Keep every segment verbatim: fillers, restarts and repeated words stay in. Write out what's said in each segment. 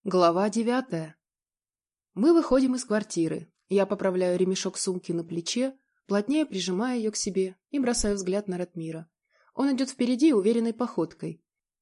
Глава девятая. Мы выходим из квартиры. Я поправляю ремешок сумки на плече, плотнее прижимаю ее к себе и бросаю взгляд на Ратмира. Он идет впереди уверенной походкой.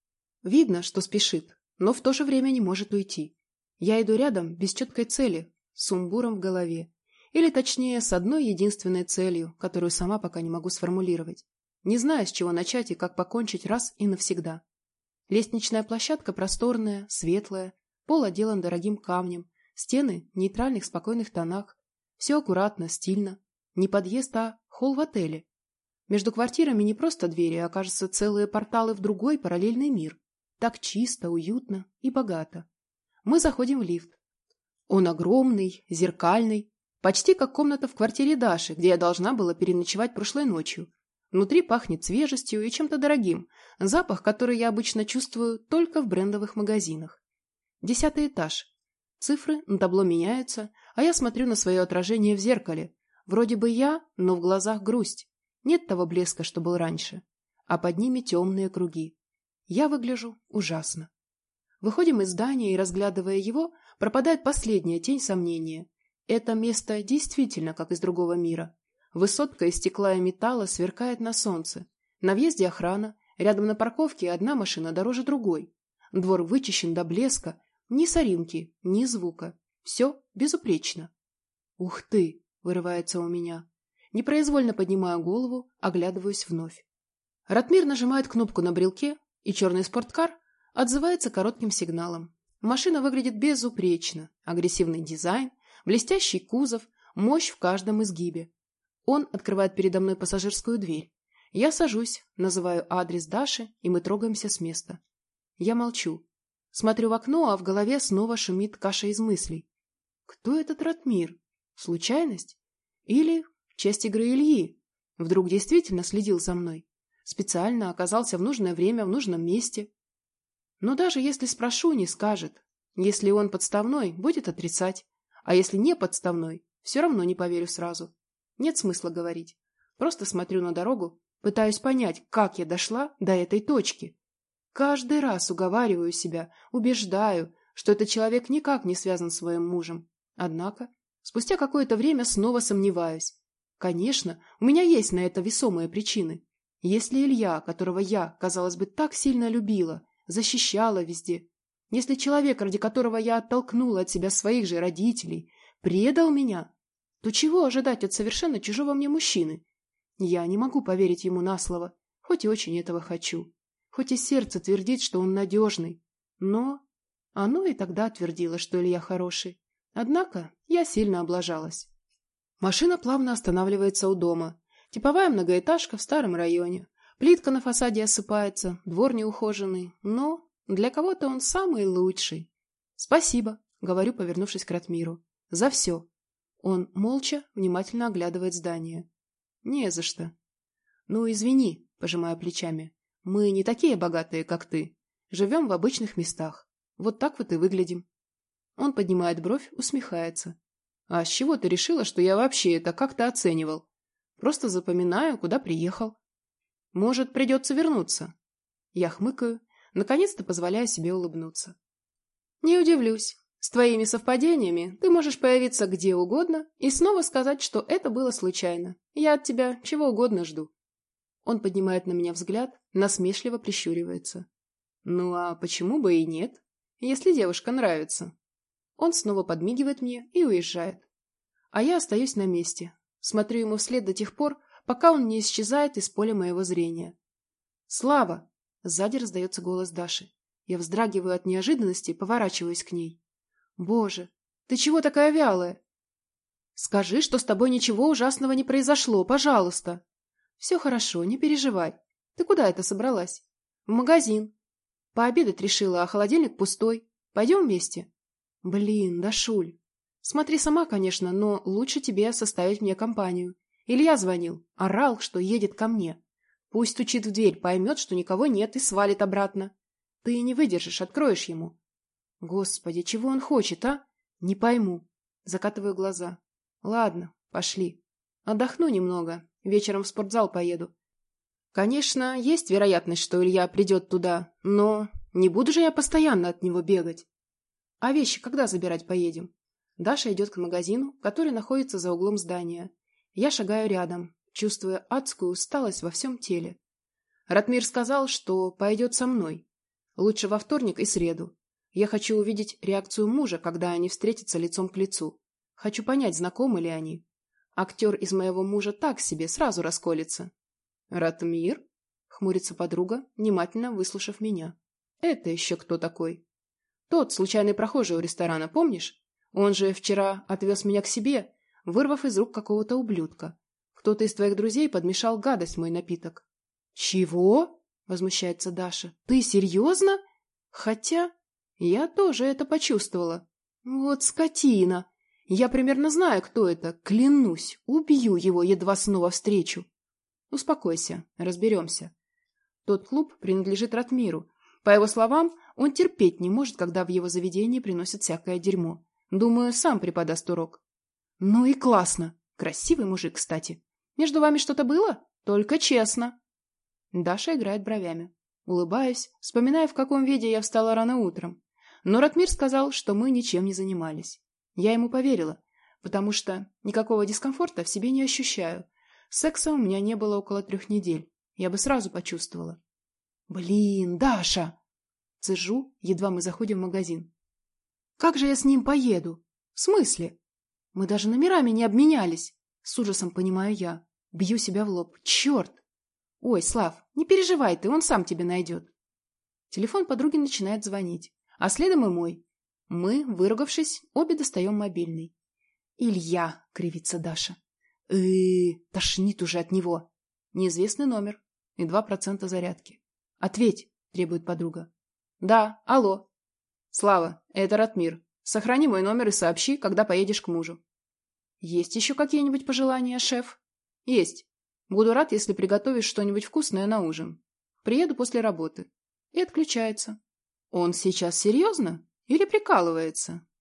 Видно, что спешит, но в то же время не может уйти. Я иду рядом без четкой цели, с сумбуром в голове. Или точнее, с одной единственной целью, которую сама пока не могу сформулировать. Не знаю, с чего начать и как покончить раз и навсегда. Лестничная площадка просторная, светлая, пол отделан дорогим камнем, стены в нейтральных спокойных тонах. Все аккуратно, стильно. Не подъезд, а холл в отеле. Между квартирами не просто двери, а, кажется, целые порталы в другой параллельный мир. Так чисто, уютно и богато. Мы заходим в лифт. Он огромный, зеркальный, почти как комната в квартире Даши, где я должна была переночевать прошлой ночью. Внутри пахнет свежестью и чем-то дорогим, запах, который я обычно чувствую только в брендовых магазинах. Десятый этаж. Цифры на табло меняются, а я смотрю на свое отражение в зеркале. Вроде бы я, но в глазах грусть. Нет того блеска, что был раньше. А под ними темные круги. Я выгляжу ужасно. Выходим из здания и, разглядывая его, пропадает последняя тень сомнения. Это место действительно как из другого мира. Высотка из стекла и металла сверкает на солнце. На въезде охрана, рядом на парковке одна машина дороже другой. Двор вычищен до блеска, ни соринки, ни звука. Все безупречно. «Ух ты!» — вырывается у меня. Непроизвольно поднимаю голову, оглядываюсь вновь. Ратмир нажимает кнопку на брелке, и черный спорткар отзывается коротким сигналом. Машина выглядит безупречно. Агрессивный дизайн, блестящий кузов, мощь в каждом изгибе. Он открывает передо мной пассажирскую дверь. Я сажусь, называю адрес Даши, и мы трогаемся с места. Я молчу. Смотрю в окно, а в голове снова шумит каша из мыслей. Кто этот Ратмир? Случайность? Или часть игры Ильи? Вдруг действительно следил за мной? Специально оказался в нужное время в нужном месте? Но даже если спрошу, не скажет. Если он подставной, будет отрицать. А если не подставной, все равно не поверю сразу. Нет смысла говорить. Просто смотрю на дорогу, пытаюсь понять, как я дошла до этой точки. Каждый раз уговариваю себя, убеждаю, что этот человек никак не связан с своим мужем. Однако, спустя какое-то время снова сомневаюсь. Конечно, у меня есть на это весомые причины. Если Илья, которого я, казалось бы, так сильно любила, защищала везде, если человек, ради которого я оттолкнула от себя своих же родителей, предал меня, то чего ожидать от совершенно чужого мне мужчины? Я не могу поверить ему на слово, хоть и очень этого хочу. Хоть и сердце твердит, что он надежный. Но оно и тогда твердило, что Илья хороший. Однако я сильно облажалась. Машина плавно останавливается у дома. Типовая многоэтажка в старом районе. Плитка на фасаде осыпается, двор неухоженный. Но для кого-то он самый лучший. «Спасибо», — говорю, повернувшись к Ратмиру. «За все». Он молча, внимательно оглядывает здание. «Не за что». «Ну, извини», — пожимаю плечами. «Мы не такие богатые, как ты. Живем в обычных местах. Вот так вот и выглядим». Он поднимает бровь, усмехается. «А с чего ты решила, что я вообще это как-то оценивал? Просто запоминаю, куда приехал. Может, придется вернуться?» Я хмыкаю, наконец-то позволяю себе улыбнуться. «Не удивлюсь. С твоими совпадениями ты можешь появиться где угодно и снова сказать, что это было случайно. Я от тебя чего угодно жду». Он поднимает на меня взгляд, насмешливо прищуривается. «Ну а почему бы и нет, если девушка нравится?» Он снова подмигивает мне и уезжает. А я остаюсь на месте, смотрю ему вслед до тех пор, пока он не исчезает из поля моего зрения. «Слава!» — сзади раздается голос Даши. Я вздрагиваю от неожиданности, поворачиваюсь к ней. «Боже, ты чего такая вялая?» «Скажи, что с тобой ничего ужасного не произошло, пожалуйста!» «Все хорошо, не переживай. Ты куда это собралась?» «В магазин. Пообедать решила, а холодильник пустой. Пойдем вместе?» «Блин, Дашуль. Смотри сама, конечно, но лучше тебе составить мне компанию. Илья звонил, орал, что едет ко мне. Пусть стучит в дверь, поймет, что никого нет, и свалит обратно. Ты не выдержишь, откроешь ему». «Господи, чего он хочет, а? Не пойму». Закатываю глаза. «Ладно, пошли. Отдохну немного. Вечером в спортзал поеду. Конечно, есть вероятность, что Илья придет туда, но не буду же я постоянно от него бегать». А вещи когда забирать поедем? Даша идет к магазину, который находится за углом здания. Я шагаю рядом, чувствуя адскую усталость во всем теле. Ратмир сказал, что пойдет со мной. Лучше во вторник и среду. Я хочу увидеть реакцию мужа, когда они встретятся лицом к лицу. Хочу понять, знакомы ли они. Актер из моего мужа так себе сразу расколется. «Ратмир?» — хмурится подруга, внимательно выслушав меня. «Это еще кто такой?» «Тот случайный прохожий у ресторана, помнишь? Он же вчера отвез меня к себе, вырвав из рук какого-то ублюдка. Кто-то из твоих друзей подмешал гадость в мой напиток». «Чего?» — возмущается Даша. «Ты серьезно? Хотя я тоже это почувствовала. Вот скотина! Я примерно знаю, кто это. Клянусь, убью его, едва снова встречу». «Успокойся, разберемся. Тот клуб принадлежит Ратмиру. По его словам, он терпеть не может, когда в его заведении приносят всякое дерьмо. Думаю, сам преподаст урок». «Ну и классно. Красивый мужик, кстати. Между вами что-то было? Только честно». Даша играет бровями. Улыбаюсь, вспоминая, в каком виде я встала рано утром. Но Ратмир сказал, что мы ничем не занимались. Я ему поверила, потому что никакого дискомфорта в себе не ощущаю. Секса у меня не было около трех недель. Я бы сразу почувствовала. «Блин, Даша!» Цежу, едва мы заходим в магазин. «Как же я с ним поеду?» «В смысле?» «Мы даже номерами не обменялись!» С ужасом понимаю я. Бью себя в лоб. «Черт!» «Ой, Слав, не переживай ты, он сам тебя найдет». Телефон подруги начинает звонить, а следом и мой. Мы, выругавшись, обе достаем мобильный. «Илья!» — кривится Даша. э тошнит уже от него. Неизвестный номер и два процента зарядки. «Ответь!» — требует подруга. «Да, алло. Слава, это Ратмир. Сохрани мой номер и сообщи, когда поедешь к мужу». «Есть еще какие-нибудь пожелания, шеф?» «Есть. Буду рад, если приготовишь что-нибудь вкусное на ужин. Приеду после работы». И отключается. Он сейчас серьезно или прикалывается?